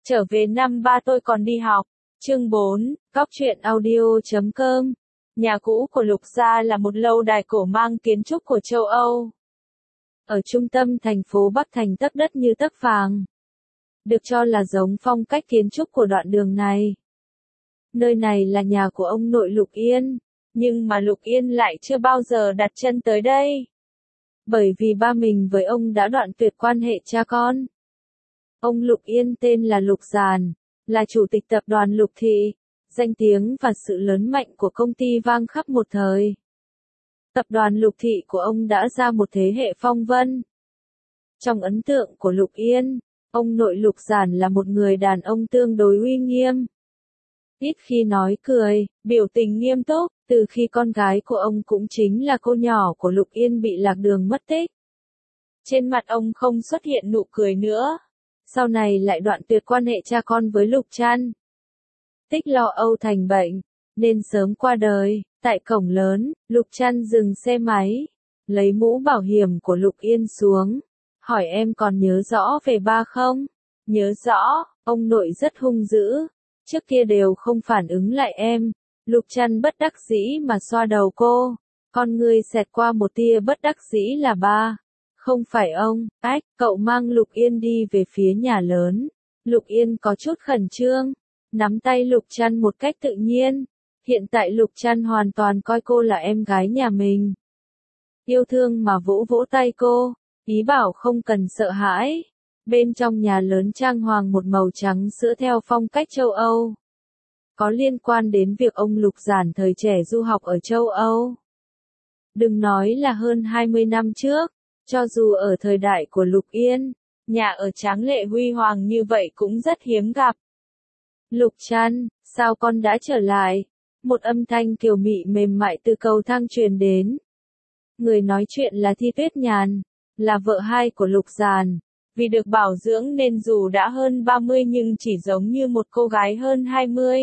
Trở về năm ba tôi còn đi học. Chương 4, Góc truyện audio.com. Nhà cũ của Lục gia là một lâu đài cổ mang kiến trúc của châu Âu. Ở trung tâm thành phố Bắc Thành tấc đất như tấc vàng. Được cho là giống phong cách kiến trúc của đoạn đường này. Nơi này là nhà của ông nội Lục Yên, nhưng mà Lục Yên lại chưa bao giờ đặt chân tới đây. Bởi vì ba mình với ông đã đoạn tuyệt quan hệ cha con. Ông Lục Yên tên là Lục Giản, là chủ tịch tập đoàn Lục Thị, danh tiếng và sự lớn mạnh của công ty vang khắp một thời. Tập đoàn Lục Thị của ông đã ra một thế hệ phong vân. Trong ấn tượng của Lục Yên, ông nội Lục Giản là một người đàn ông tương đối uy nghiêm. Ít khi nói cười, biểu tình nghiêm túc, từ khi con gái của ông cũng chính là cô nhỏ của Lục Yên bị lạc đường mất tích. Trên mặt ông không xuất hiện nụ cười nữa. Sau này lại đoạn tuyệt quan hệ cha con với Lục Trăn. Tích lo âu thành bệnh, nên sớm qua đời. Tại cổng lớn, Lục Trăn dừng xe máy, lấy mũ bảo hiểm của Lục Yên xuống, hỏi em còn nhớ rõ về ba không? Nhớ rõ, ông nội rất hung dữ, trước kia đều không phản ứng lại em. Lục Trăn bất đắc dĩ mà xoa đầu cô, con ngươi xẹt qua một tia bất đắc dĩ là ba. Không phải ông, cậu mang Lục Yên đi về phía nhà lớn. Lục Yên có chút khẩn trương, nắm tay Lục Trăn một cách tự nhiên. Hiện tại Lục Trăn hoàn toàn coi cô là em gái nhà mình. Yêu thương mà vỗ vỗ tay cô, ý bảo không cần sợ hãi. Bên trong nhà lớn trang hoàng một màu trắng sữa theo phong cách châu Âu. Có liên quan đến việc ông Lục Giản thời trẻ du học ở châu Âu. Đừng nói là hơn 20 năm trước. Cho dù ở thời đại của Lục Yên, nhà ở tráng lệ huy hoàng như vậy cũng rất hiếm gặp. Lục Trăn, sao con đã trở lại? Một âm thanh kiều mị mềm mại từ cầu thang truyền đến. Người nói chuyện là Thi Tuyết Nhàn, là vợ hai của Lục Giản. Vì được bảo dưỡng nên dù đã hơn 30 nhưng chỉ giống như một cô gái hơn 20.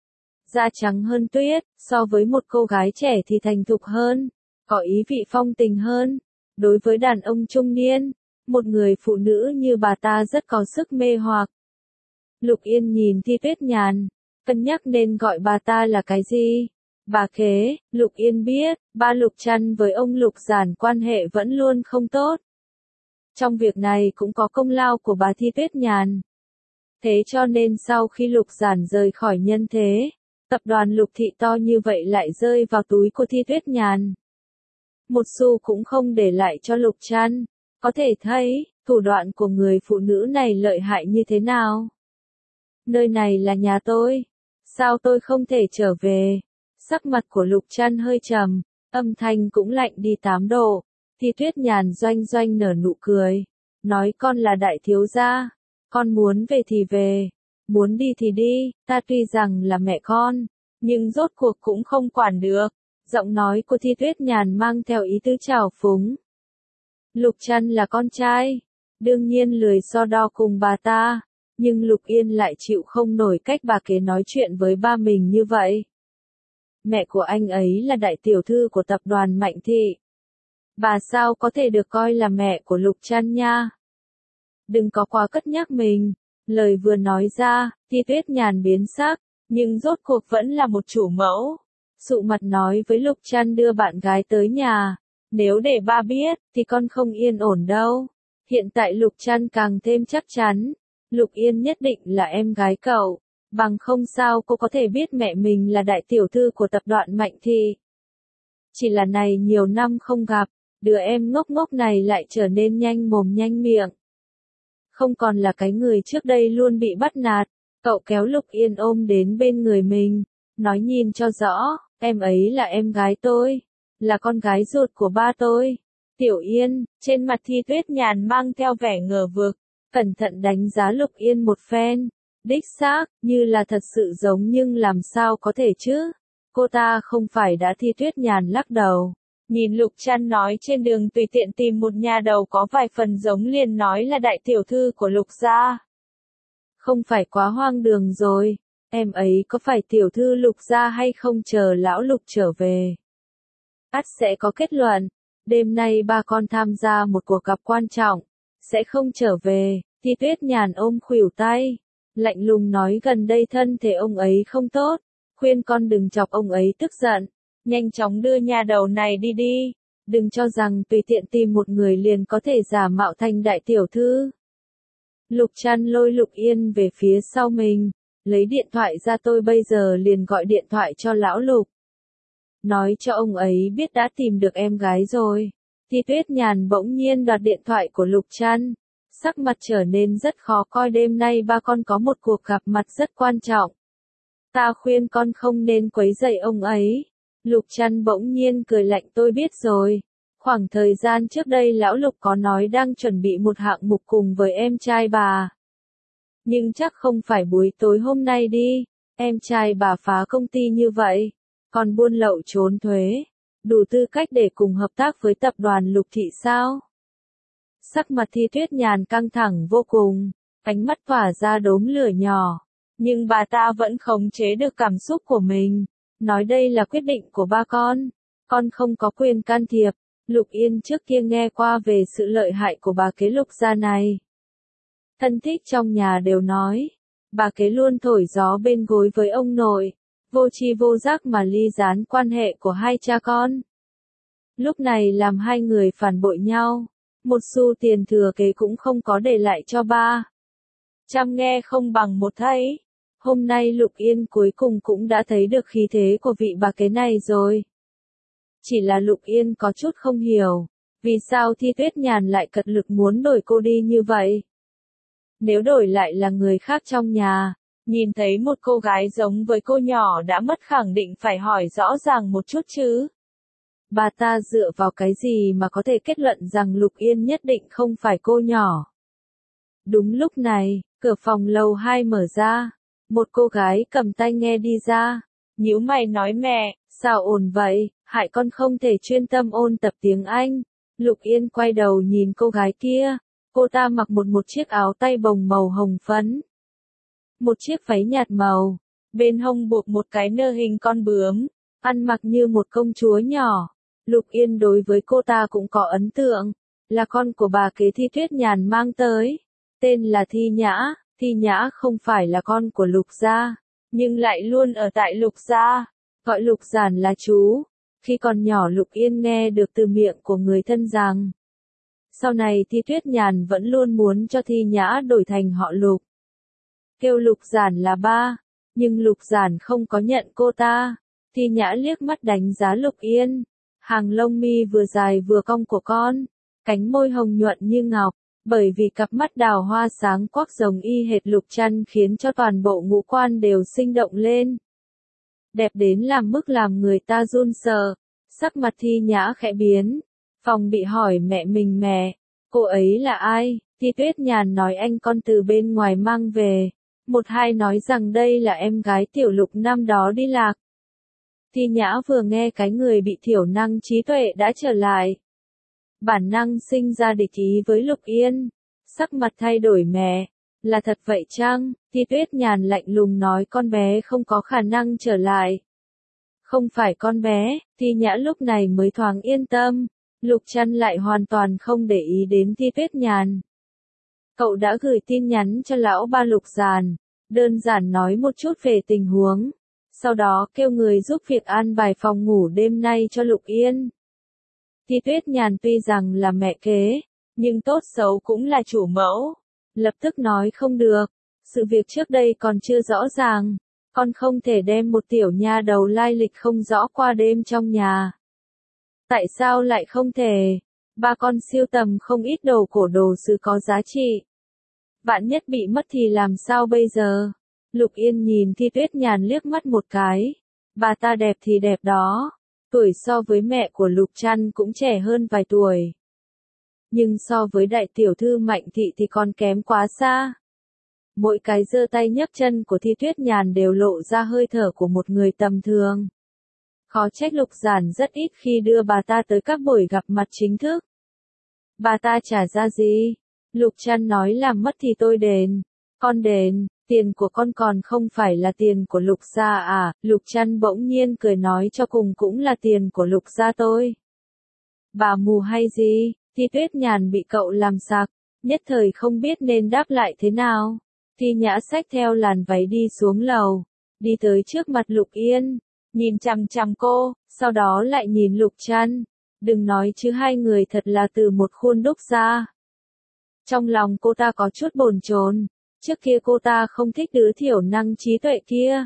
Da trắng hơn tuyết, so với một cô gái trẻ thì thành thục hơn, có ý vị phong tình hơn. Đối với đàn ông trung niên, một người phụ nữ như bà ta rất có sức mê hoặc. Lục Yên nhìn Thi Tuyết Nhàn, cân nhắc nên gọi bà ta là cái gì? Bà kế. Lục Yên biết, ba Lục Trăn với ông Lục Giản quan hệ vẫn luôn không tốt. Trong việc này cũng có công lao của bà Thi Tuyết Nhàn. Thế cho nên sau khi Lục Giản rời khỏi nhân thế, tập đoàn Lục Thị to như vậy lại rơi vào túi của Thi Tuyết Nhàn. Một xu cũng không để lại cho Lục Trăn. Có thể thấy, thủ đoạn của người phụ nữ này lợi hại như thế nào. Nơi này là nhà tôi. Sao tôi không thể trở về? Sắc mặt của Lục Trăn hơi trầm, âm thanh cũng lạnh đi 8 độ. Thi Tuyết Nhàn doanh doanh nở nụ cười. Nói con là đại thiếu gia. Con muốn về thì về. Muốn đi thì đi. Ta tuy rằng là mẹ con, nhưng rốt cuộc cũng không quản được. Giọng nói của Thi Tuyết Nhàn mang theo ý tứ trào phúng. Lục Trăn là con trai, đương nhiên lười so đo cùng bà ta, nhưng Lục Yên lại chịu không nổi cách bà kế nói chuyện với ba mình như vậy. Mẹ của anh ấy là đại tiểu thư của tập đoàn Mạnh Thị. Bà sao có thể được coi là mẹ của Lục Trăn nha? Đừng có quá cất nhắc mình. Lời vừa nói ra, Thi Tuyết Nhàn biến sắc, nhưng rốt cuộc vẫn là một chủ mẫu. Sụ mặt nói với Lục Trăn đưa bạn gái tới nhà. Nếu để ba biết, thì con không yên ổn đâu. Hiện tại Lục Trăn càng thêm chắc chắn. Lục Yên nhất định là em gái cậu. Bằng không sao cô có thể biết mẹ mình là đại tiểu thư của tập đoàn Mạnh Thị. Chỉ là này nhiều năm không gặp, đứa em ngốc ngốc này lại trở nên nhanh mồm nhanh miệng. Không còn là cái người trước đây luôn bị bắt nạt. Cậu kéo Lục Yên ôm đến bên người mình, nói nhìn cho rõ. Em ấy là em gái tôi, là con gái ruột của ba tôi. Tiểu Yên, trên mặt Thi Tuyết Nhàn mang theo vẻ ngờ vực, cẩn thận đánh giá Lục Yên một phen. Đích xác, như là thật sự giống nhưng làm sao có thể chứ? Cô ta không phải đã. Thi Tuyết Nhàn lắc đầu. Nhìn Lục Trăn nói trên đường tùy tiện tìm một nhà đầu có vài phần giống liền nói là đại tiểu thư của Lục gia. Không phải quá hoang đường rồi. Em ấy có phải tiểu thư Lục gia hay không chờ lão Lục trở về? Ắt sẽ có kết luận. Đêm nay ba con tham gia một cuộc gặp quan trọng, sẽ không trở về. Thi Tuyết Nhàn ôm khuỷu tay, lạnh lùng nói gần đây thân thể ông ấy không tốt, khuyên con đừng chọc ông ấy tức giận, nhanh chóng đưa nhà đầu này đi đi, đừng cho rằng tùy tiện tìm một người liền có thể giả mạo thành đại tiểu thư. Lục Trăn lôi Lục Yên về phía sau mình, lấy điện thoại ra tôi bây giờ liền gọi điện thoại cho lão Lục. Nói cho ông ấy biết đã tìm được em gái rồi. Thi Tuyết Nhàn bỗng nhiên đoạt điện thoại của Lục Trăn. Sắc mặt trở nên rất khó coi, đêm nay ba con có một cuộc gặp mặt rất quan trọng. Ta khuyên con không nên quấy rầy ông ấy. Lục Trăn bỗng nhiên cười lạnh, tôi biết rồi. Khoảng thời gian trước đây lão Lục có nói đang chuẩn bị một hạng mục cùng với em trai bà. Nhưng chắc không phải buổi tối hôm nay đi, em trai bà phá công ty như vậy, còn buôn lậu trốn thuế, đủ tư cách để cùng hợp tác với tập đoàn Lục Thị sao? Sắc mặt Thi Tuyết Nhàn căng thẳng vô cùng, ánh mắt tỏa ra đốm lửa nhỏ, nhưng bà ta vẫn khống chế được cảm xúc của mình, nói đây là quyết định của ba con không có quyền can thiệp. Lục Yên trước kia nghe qua về sự lợi hại của bà kế Lục gia này. Thân thích trong nhà đều nói, bà kế luôn thổi gió bên gối với ông nội, vô tri vô giác mà ly gián quan hệ của hai cha con. Lúc này làm hai người phản bội nhau, một xu tiền thừa kế cũng không có để lại cho ba. Trăm nghe không bằng một thấy. Hôm nay Lục Yên cuối cùng cũng đã thấy được khí thế của vị bà kế này rồi. Chỉ là Lục Yên có chút không hiểu, vì sao Thi Tuyết Nhàn lại cật lực muốn đổi cô đi như vậy. Nếu đổi lại là người khác trong nhà, nhìn thấy một cô gái giống với cô nhỏ đã mất khẳng định phải hỏi rõ ràng một chút chứ. Bà ta dựa vào cái gì mà có thể kết luận rằng Lục Yên nhất định không phải cô nhỏ. Đúng lúc này, cửa phòng lầu 2 mở ra, một cô gái cầm tai nghe đi ra, nhíu mày nói mẹ, sao ồn vậy, hại con không thể chuyên tâm ôn tập tiếng Anh. Lục Yên quay đầu nhìn cô gái kia, cô ta mặc một chiếc áo tay bồng màu hồng phấn, một chiếc váy nhạt màu, bên hông buộc một cái nơ hình con bướm, ăn mặc như một công chúa nhỏ. Lục Yên đối với cô ta cũng có ấn tượng, là con của bà kế Thi Tuyết Nhàn mang tới, tên là Thi Nhã. Thi Nhã không phải là con của Lục gia, nhưng lại luôn ở tại Lục gia, gọi Lục Giản là chú. Khi còn nhỏ Lục Yên nghe được từ miệng của người thân rằng, sau này Thi Tuyết Nhàn vẫn luôn muốn cho Thi Nhã đổi thành họ Lục, kêu Lục Giản là ba, nhưng Lục Giản không có nhận cô ta. Thi Nhã liếc mắt đánh giá Lục Yên, hàng lông mi vừa dài vừa cong của con, cánh môi hồng nhuận như ngọc, bởi vì cặp mắt đào hoa sáng quắc giống y hệt Lục Trăn khiến cho toàn bộ ngũ quan đều sinh động lên. Đẹp đến làm mức làm người ta run sợ, sắc mặt Thi Nhã khẽ biến, phòng bị hỏi mẹ mình mẹ, cô ấy là ai? Thi Tuyết Nhàn nói anh con từ bên ngoài mang về, một hai nói rằng đây là em gái tiểu Lục năm đó đi lạc. Thi Nhã vừa nghe cái người bị thiểu năng trí tuệ đã trở lại, bản năng sinh ra địch ý với Lục Yên, sắc mặt thay đổi mẹ, là thật vậy chăng? Thi Tuyết Nhàn lạnh lùng nói con bé không có khả năng trở lại. Không phải con bé, Thi Nhã lúc này mới thoáng yên tâm, Lục Trăn lại hoàn toàn không để ý đến Thi Tuyết Nhàn. Cậu đã gửi tin nhắn cho lão ba Lục Giản, đơn giản nói một chút về tình huống, sau đó kêu người giúp việc an bài phòng ngủ đêm nay cho Lục Yên. Thi Tuyết Nhàn tuy rằng là mẹ kế, nhưng tốt xấu cũng là chủ mẫu, lập tức nói không được, sự việc trước đây còn chưa rõ ràng, con không thể đem một tiểu nha đầu lai lịch không rõ qua đêm trong nhà. Tại sao lại không thể? Ba con siêu tầm không ít đồ cổ đồ sứ có giá trị. Vạn nhất bị mất thì làm sao bây giờ? Lục Yên nhìn Thi Tuyết Nhàn liếc mắt một cái, bà ta đẹp thì đẹp đó, tuổi so với mẹ của Lục Trăn cũng trẻ hơn vài tuổi. Nhưng so với đại tiểu thư Mạnh Thị thì còn kém quá xa. Mỗi cái giơ tay nhấc chân của Thi Tuyết Nhàn đều lộ ra hơi thở của một người tầm thường. Khó trách Lục Giản rất ít khi đưa bà ta tới các buổi gặp mặt chính thức. Bà ta trả ra gì? Lục Trăn nói làm mất thì tôi đền. Con đền, tiền của con còn không phải là tiền của Lục gia à? Lục Trăn bỗng nhiên cười nói cho cùng cũng là tiền của Lục gia tôi. Bà mù hay gì? Thi Tuyết Nhàn bị cậu làm sặc, nhất thời không biết nên đáp lại thế nào. Thi Nhã xách theo làn váy đi xuống lầu, đi tới trước mặt Lục Yên, nhìn chằm chằm cô, sau đó lại nhìn Lục Trăn. Đừng nói chứ hai người thật là từ một khuôn đúc ra. Trong lòng cô ta có chút bồn chồn, trước kia cô ta không thích đứa thiểu năng trí tuệ kia.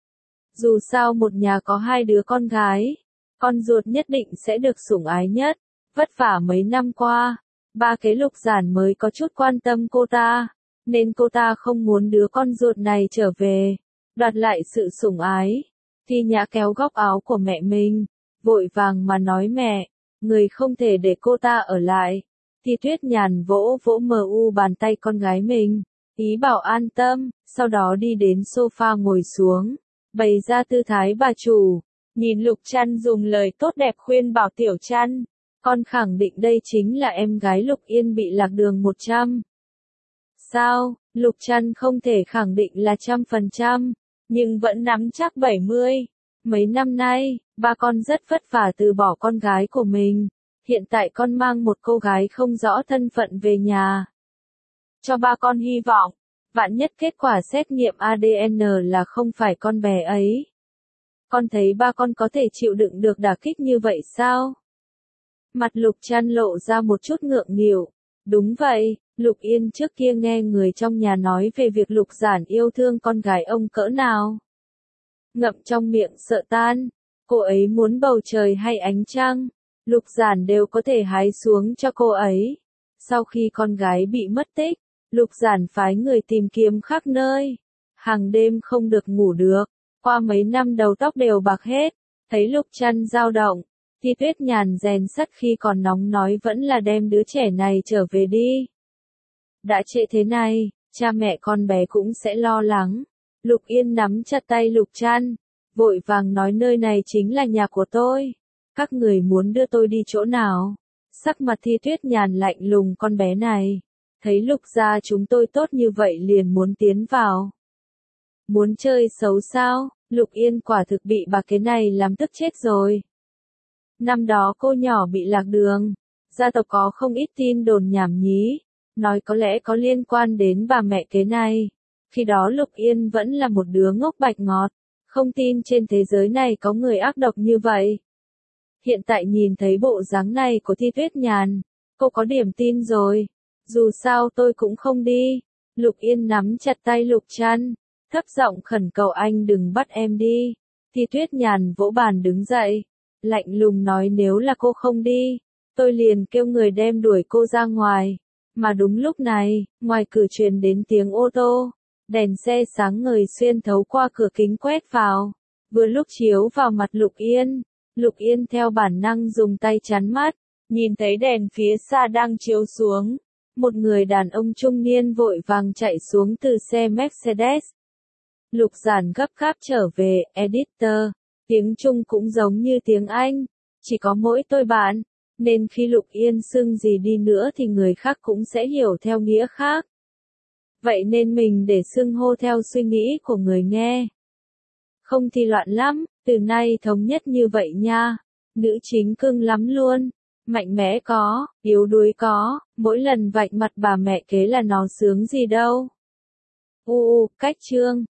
Dù sao một nhà có hai đứa con gái, con ruột nhất định sẽ được sủng ái nhất. Vất vả mấy năm qua, ba cái Lục Giản mới có chút quan tâm cô ta, nên cô ta không muốn đứa con ruột này trở về, đoạt lại sự sủng ái. Thi Nhã kéo góc áo của mẹ mình, vội vàng mà nói mẹ, người không thể để cô ta ở lại. Thi Tuyết Nhàn vỗ vỗ bàn tay con gái mình, ý bảo an tâm, sau đó đi đến sofa ngồi xuống, bày ra tư thái bà chủ, nhìn Lục Trăn dùng lời tốt đẹp khuyên bảo Tiểu Trăn, con khẳng định đây chính là em gái Lục Yên bị lạc đường 100. Sao, Lục Trăn không thể khẳng định là 100%, nhưng vẫn nắm chắc 70. Mấy năm nay, ba con rất vất vả từ bỏ con gái của mình. Hiện tại con mang một cô gái không rõ thân phận về nhà. Cho ba con hy vọng, vạn nhất kết quả xét nghiệm ADN là không phải con bé ấy. Con thấy ba con có thể chịu đựng được đả kích như vậy sao? Mặt Lục Trăn lộ ra một chút ngượng nghịu. Đúng vậy, Lục Yên trước kia nghe người trong nhà nói về việc Lục Giản yêu thương con gái ông cỡ nào. Ngậm trong miệng sợ tan, cô ấy muốn bầu trời hay ánh trăng, Lục Giản đều có thể hái xuống cho cô ấy. Sau khi con gái bị mất tích, Lục Giản phái người tìm kiếm khắp nơi. Hàng đêm không được ngủ được, qua mấy năm đầu tóc đều bạc hết, thấy Lục Trăn dao động. Thi Tuyết Nhàn rèn sắt khi còn nóng nói vẫn là đem đứa trẻ này trở về đi. Đã trễ thế này, cha mẹ con bé cũng sẽ lo lắng. Lục Yên nắm chặt tay Lục Trăn, vội vàng nói nơi này chính là nhà của tôi. Các người muốn đưa tôi đi chỗ nào? Sắc mặt Thi Tuyết Nhàn lạnh lùng con bé này. Thấy Lục gia chúng tôi tốt như vậy liền muốn tiến vào. Muốn chơi xấu sao? Lục Yên quả thực bị bà cái này làm tức chết rồi. Năm đó cô nhỏ bị lạc đường, gia tộc có không ít tin đồn nhảm nhí, nói có lẽ có liên quan đến bà mẹ kế này. Khi đó Lục Yên vẫn là một đứa ngốc bạch ngọt, không tin trên thế giới này có người ác độc như vậy. Hiện tại nhìn thấy bộ dáng này của Thi Tuyết Nhàn, cô có điểm tin rồi. Dù sao tôi cũng không đi. Lục Yên nắm chặt tay Lục Trăn, thấp giọng khẩn cầu anh đừng bắt em đi. Thi Tuyết Nhàn vỗ bàn đứng dậy, lạnh lùng nói nếu là cô không đi, tôi liền kêu người đem đuổi cô ra ngoài. Mà đúng lúc này, ngoài cửa truyền đến tiếng ô tô, đèn xe sáng ngời xuyên thấu qua cửa kính quét vào, vừa lúc chiếu vào mặt Lục Yên. Lục Yên theo bản năng dùng tay chắn mắt, nhìn thấy đèn phía xa đang chiếu xuống. Một người đàn ông trung niên vội vàng chạy xuống từ xe Mercedes. Lục Giản gấp gáp trở về, editor. Tiếng Trung cũng giống như tiếng Anh, chỉ có mỗi tôi bạn, nên khi Lục Yên xưng gì đi nữa thì người khác cũng sẽ hiểu theo nghĩa khác. Vậy nên mình để xưng hô theo suy nghĩ của người nghe. Không thì loạn lắm, từ nay thống nhất như vậy nha. Nữ chính cưng lắm luôn, mạnh mẽ có, yếu đuối có, mỗi lần vạch mặt bà mẹ kế là nó sướng gì đâu. Cách chương